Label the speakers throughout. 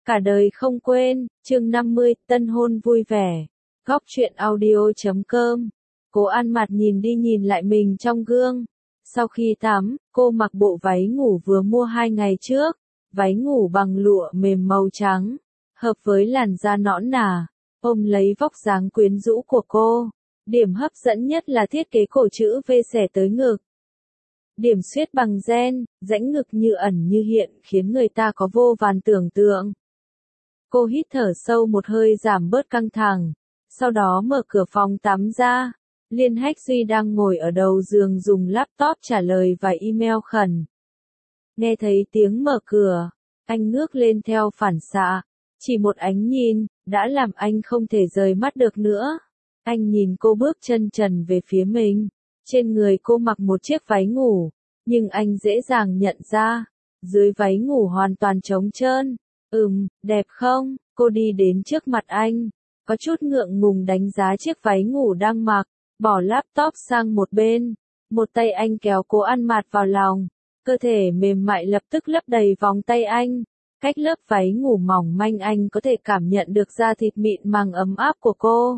Speaker 1: Cả đời không quên, chương 50, tân hôn vui vẻ. Góc truyện audio.com. Cô An Mạt nhìn đi nhìn lại mình trong gương. Sau khi tắm, cô mặc bộ váy ngủ vừa mua 2 ngày trước. Váy ngủ bằng lụa mềm màu trắng, hợp với làn da nõn nà, ôm lấy vóc dáng quyến rũ của cô. Điểm hấp dẫn nhất là thiết kế cổ chữ V xẻ tới ngực. Điểm xuyết bằng gen, rãnh ngực như ẩn như hiện khiến người ta có vô vàn tưởng tượng. Cô hít thở sâu một hơi giảm bớt căng thẳng, sau đó mở cửa phòng tắm ra. Liên Hách Duy đang ngồi ở đầu giường dùng laptop trả lời vài email khẩn. Nghe thấy tiếng mở cửa, anh ngước lên theo phản xạ. Chỉ một ánh nhìn, đã làm anh không thể rời mắt được nữa. Anh nhìn cô bước chân trần về phía mình. Trên người cô mặc một chiếc váy ngủ, nhưng anh dễ dàng nhận ra, dưới váy ngủ hoàn toàn trống trơn. Đẹp không? Cô đi đến trước mặt anh, có chút ngượng ngùng đánh giá chiếc váy ngủ đang mặc, bỏ laptop sang một bên. Một tay anh kéo cô An Mạt vào lòng, cơ thể mềm mại lập tức lấp đầy vòng tay anh. Cách lớp váy ngủ mỏng manh anh có thể cảm nhận được da thịt mịn màng ấm áp của cô.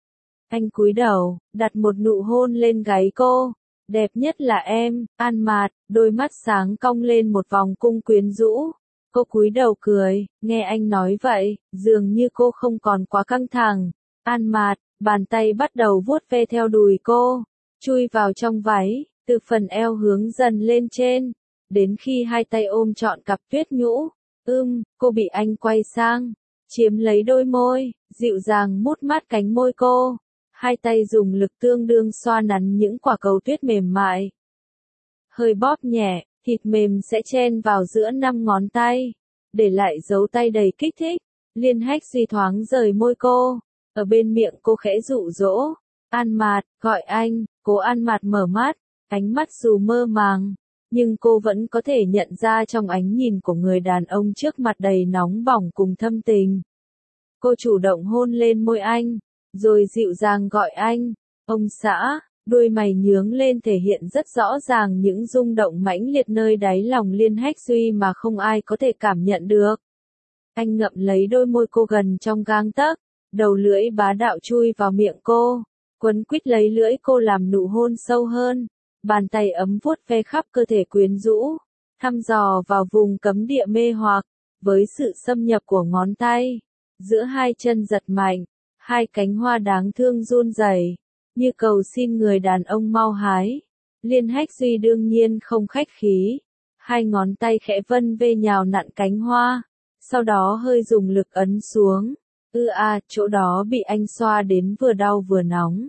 Speaker 1: Anh cúi đầu, đặt một nụ hôn lên gáy cô. Đẹp nhất là em, An Mạt, đôi mắt sáng cong lên một vòng cung quyến rũ. Cô cúi đầu cười, nghe anh nói vậy, dường như cô không còn quá căng thẳng. An Mạt, bàn tay bắt đầu vuốt ve theo đùi cô, chui vào trong váy, từ phần eo hướng dần lên trên, đến khi hai tay ôm trọn cặp tuyết nhũ. Cô bị anh quay sang, chiếm lấy đôi môi, dịu dàng mút mát cánh môi cô. Hai tay dùng lực tương đương xoa nắn những quả cầu tuyết mềm mại. Hơi bóp nhẹ, thịt mềm sẽ chen vào giữa 5 ngón tay, để lại dấu tay đầy kích thích. Liên Hách Duy thoáng rời môi cô, ở bên miệng cô khẽ dụ dỗ. An Mạt, gọi anh. Cô An Mạt mở mắt, ánh mắt dù mơ màng, nhưng cô vẫn có thể nhận ra trong ánh nhìn của người đàn ông trước mặt đầy nóng bỏng cùng thâm tình. Cô chủ động hôn lên môi anh, rồi dịu dàng gọi anh, ông xã. Đôi mày nhướng lên thể hiện rất rõ ràng những rung động mãnh liệt nơi đáy lòng Liên Hách Duy mà không ai có thể cảm nhận được. Anh ngậm lấy đôi môi cô gần trong gang tấc, đầu lưỡi bá đạo chui vào miệng cô, quấn quýt lấy lưỡi cô làm nụ hôn sâu hơn. Bàn tay ấm vuốt ve khắp cơ thể quyến rũ, thăm dò vào vùng cấm địa mê hoặc, với sự xâm nhập của ngón tay. Giữa hai chân giật mạnh, hai cánh hoa đáng thương run rẩy, như cầu xin người đàn ông mau hái. Liên Hách Duy đương nhiên không khách khí, hai ngón tay khẽ vân vê nhào nặn cánh hoa, sau đó hơi dùng lực ấn xuống. Chỗ đó bị anh xoa đến vừa đau vừa nóng.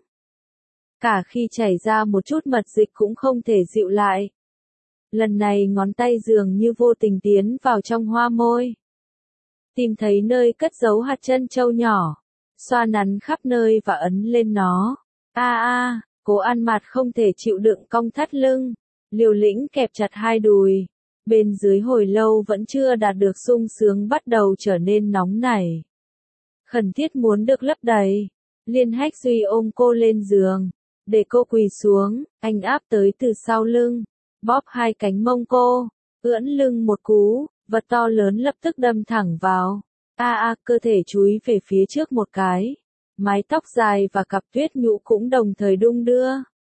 Speaker 1: Cả khi chảy ra một chút mật dịch cũng không thể dịu lại. Lần này ngón tay dường như vô tình tiến vào trong hoa môi, tìm thấy nơi cất giấu hạt trân châu nhỏ, xoa nắn khắp nơi và ấn lên nó. Cô An Mạt không thể chịu đựng cong thắt lưng, liều lĩnh kẹp chặt hai đùi. Bên dưới hồi lâu vẫn chưa đạt được sung sướng bắt đầu trở nên nóng nảy. Khẩn thiết muốn được lấp đầy. Liên Hách Duy ôm cô lên giường, để cô quỳ xuống, anh áp tới từ sau lưng, bóp hai cánh mông cô, ưỡn lưng một cú, vật to lớn lập tức đâm thẳng vào. Cơ thể chúi về phía trước một cái. Mái tóc dài và cặp tuyết nhũ cũng đồng thời đung đưa.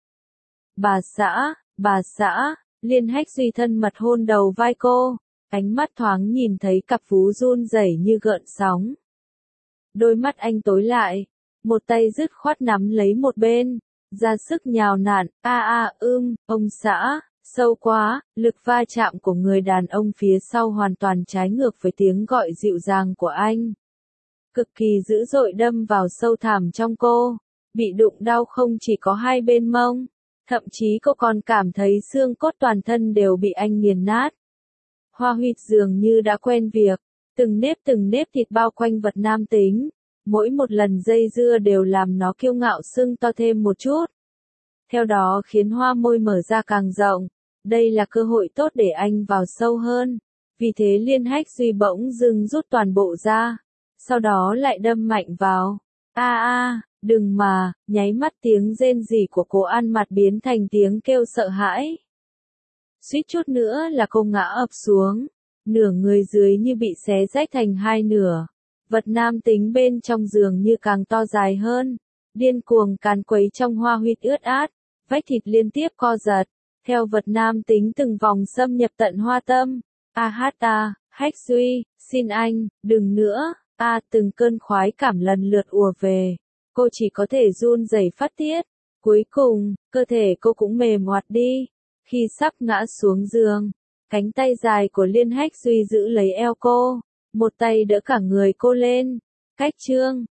Speaker 1: Bà xã, Liên Hách Duy thân mật hôn đầu vai cô, ánh mắt thoáng nhìn thấy cặp vú run rẩy như gợn sóng. Đôi mắt anh tối lại, một tay dứt khoát nắm lấy một bên, ra sức nhào nặn. Ông xã, sâu quá. Lực va chạm của người đàn ông phía sau hoàn toàn trái ngược với tiếng gọi dịu dàng của anh. Cực kỳ dữ dội đâm vào sâu thẳm trong cô, bị đụng đau không chỉ có hai bên mông, thậm chí cô còn cảm thấy xương cốt toàn thân đều bị anh nghiền nát. Hoa huyệt dường như đã quen việc, từng nếp thịt bao quanh vật nam tính, mỗi một lần dây dưa đều làm nó kiêu ngạo sưng to thêm một chút. Theo đó khiến hoa môi mở ra càng rộng, đây là cơ hội tốt để anh vào sâu hơn. Vì thế Liên Hách Duy bỗng dưng rút toàn bộ ra, sau đó lại đâm mạnh vào. Đừng mà, nháy mắt tiếng rên rỉ của cô An Mạt biến thành tiếng kêu sợ hãi. Suýt chút nữa là cô ngã ập xuống, nửa người dưới như bị xé rách thành hai nửa. Vật nam tính bên trong giường như càng to dài hơn, điên cuồng càn quấy trong hoa huyệt ướt át, vách thịt liên tiếp co giật, theo vật nam tính từng vòng xâm nhập tận hoa tâm. Hách Duy, xin anh, đừng nữa, từng cơn khoái cảm lần lượt ùa về. Cô chỉ có thể run rẩy phát tiết. Cuối cùng, cơ thể cô cũng mềm oặt đi. Khi sắp ngã xuống giường, cánh tay dài của Liên Hách Duy giữ lấy eo cô, một tay đỡ cả người cô lên. Cách chương